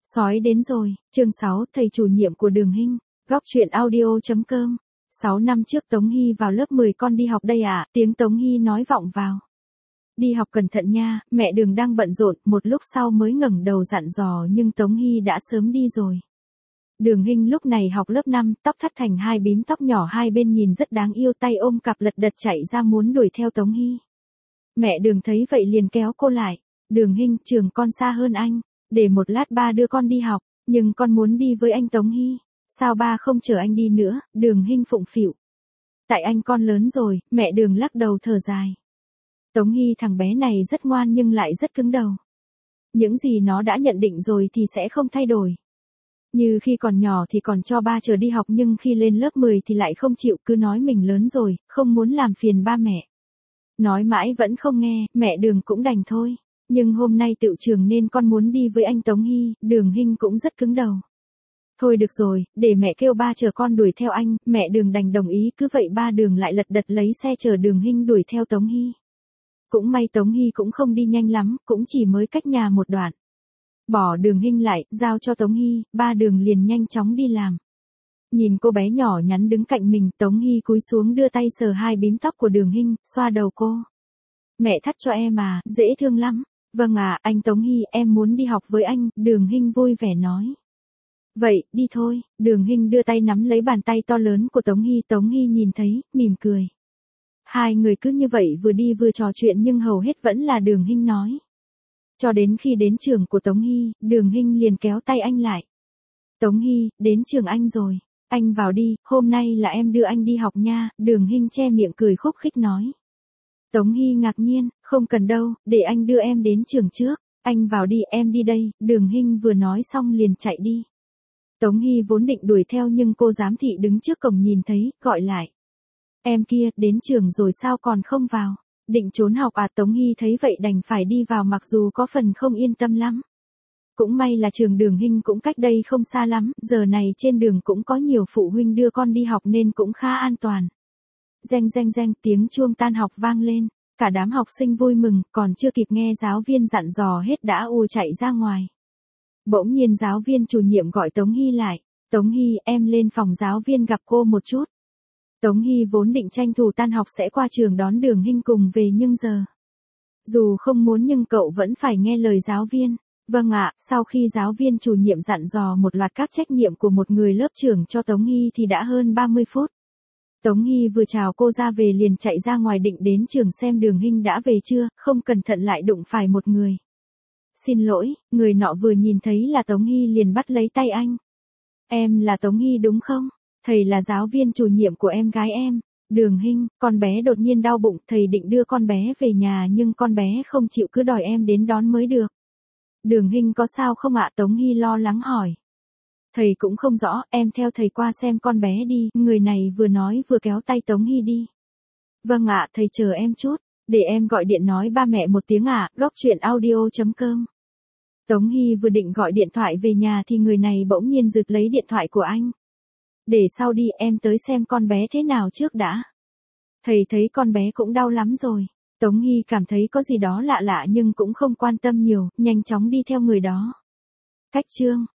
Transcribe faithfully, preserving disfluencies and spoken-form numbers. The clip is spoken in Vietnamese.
Sói đến rồi, chương sáu, thầy chủ nhiệm của Đường Hinh, góc truyện audio chấm com. sáu năm trước Tống Hy vào lớp mười con đi học đây à, tiếng Tống Hy nói vọng vào. Đi học cẩn thận nha, mẹ Đường đang bận rộn, một lúc sau mới ngẩng đầu dặn dò nhưng Tống Hy đã sớm đi rồi. Đường Hinh lúc này học lớp năm, tóc thắt thành hai bím tóc nhỏ hai bên nhìn rất đáng yêu, tay ôm cặp lật đật chạy ra muốn đuổi theo Tống Hy. Mẹ Đường thấy vậy liền kéo cô lại. Đường Hinh, trường con xa hơn anh, để một lát ba đưa con đi học, nhưng con muốn đi với anh Tống Hy. Sao ba không chở anh đi nữa? Đường Hinh phụng phịu. Tại anh con lớn rồi, mẹ Đường lắc đầu thở dài. Tống Hy thằng bé này rất ngoan nhưng lại rất cứng đầu. Những gì nó đã nhận định rồi thì sẽ không thay đổi. Như khi còn nhỏ thì còn cho ba chở đi học nhưng khi lên lớp mười thì lại không chịu, cứ nói mình lớn rồi, không muốn làm phiền ba mẹ. Nói mãi vẫn không nghe, mẹ Đường cũng đành thôi. Nhưng hôm nay tựu trường nên con muốn đi với anh Tống Hy, Đường Hinh cũng rất cứng đầu. Thôi được rồi, để mẹ kêu ba chở con đuổi theo anh, mẹ Đường đành đồng ý, cứ vậy ba Đường lại lật đật lấy xe chở Đường Hinh đuổi theo Tống Hy. Cũng may Tống Hy cũng không đi nhanh lắm, cũng chỉ mới cách nhà một đoạn. Bỏ Đường Hinh lại, giao cho Tống Hy, ba Đường liền nhanh chóng đi làm. Nhìn cô bé nhỏ nhắn đứng cạnh mình, Tống Hy cúi xuống đưa tay sờ hai bím tóc của Đường Hinh, xoa đầu cô. Mẹ thắt cho em à, dễ thương lắm. Vâng à, anh Tống Hy, em muốn đi học với anh, Đường Hinh vui vẻ nói. Vậy, đi thôi, Đường Hinh đưa tay nắm lấy bàn tay to lớn của Tống Hy, Tống Hy nhìn thấy, mỉm cười. Hai người cứ như vậy vừa đi vừa trò chuyện nhưng hầu hết vẫn là Đường Hinh nói. Cho đến khi đến trường của Tống Hy, Đường Hinh liền kéo tay anh lại. Tống Hy, đến trường anh rồi, anh vào đi, hôm nay là em đưa anh đi học nha, Đường Hinh che miệng cười khúc khích nói. Tống Hy ngạc nhiên, không cần đâu, để anh đưa em đến trường trước, anh vào đi, em đi đây, Đường Hinh vừa nói xong liền chạy đi. Tống Hy vốn định đuổi theo nhưng cô giám thị đứng trước cổng nhìn thấy, gọi lại. Em kia, đến trường rồi sao còn không vào, định trốn học à? Tống Hy thấy vậy đành phải đi vào mặc dù có phần không yên tâm lắm. Cũng may là trường Đường Hinh cũng cách đây không xa lắm, giờ này trên đường cũng có nhiều phụ huynh đưa con đi học nên cũng khá an toàn. Reng reng reng, tiếng chuông tan học vang lên, cả đám học sinh vui mừng, còn chưa kịp nghe giáo viên dặn dò hết đã ùa chạy ra ngoài. Bỗng nhiên giáo viên chủ nhiệm gọi Tống Hy lại, Tống Hy, em lên phòng giáo viên gặp cô một chút. Tống Hy vốn định tranh thủ tan học sẽ qua trường đón Đường Hinh cùng về nhưng giờ. Dù không muốn nhưng cậu vẫn phải nghe lời giáo viên. Vâng ạ, sau khi giáo viên chủ nhiệm dặn dò một loạt các trách nhiệm của một người lớp trưởng cho Tống Hy thì đã hơn ba mươi phút. Tống Hy vừa chào cô ra về liền chạy ra ngoài định đến trường xem Đường Hinh đã về chưa, không cẩn thận lại đụng phải một người. Xin lỗi, người nọ vừa nhìn thấy là Tống Hy liền bắt lấy tay anh. Em là Tống Hy đúng không? Thầy là giáo viên chủ nhiệm của em gái em. Đường Hinh, con bé đột nhiên đau bụng, thầy định đưa con bé về nhà nhưng con bé không chịu cứ đòi em đến đón mới được. Đường Hinh có sao không ạ? Tống Hy lo lắng hỏi. Thầy cũng không rõ, em theo thầy qua xem con bé đi, người này vừa nói vừa kéo tay Tống Hy đi. Vâng ạ, thầy chờ em chút, để em gọi điện nói ba mẹ một tiếng ạ, góc truyện audio chấm com. Tống Hy vừa định gọi điện thoại về nhà thì người này bỗng nhiên giật lấy điện thoại của anh. Để sau đi, em tới xem con bé thế nào trước đã. Thầy thấy con bé cũng đau lắm rồi. Tống Hy cảm thấy có gì đó lạ lạ nhưng cũng không quan tâm nhiều, nhanh chóng đi theo người đó. Cách chương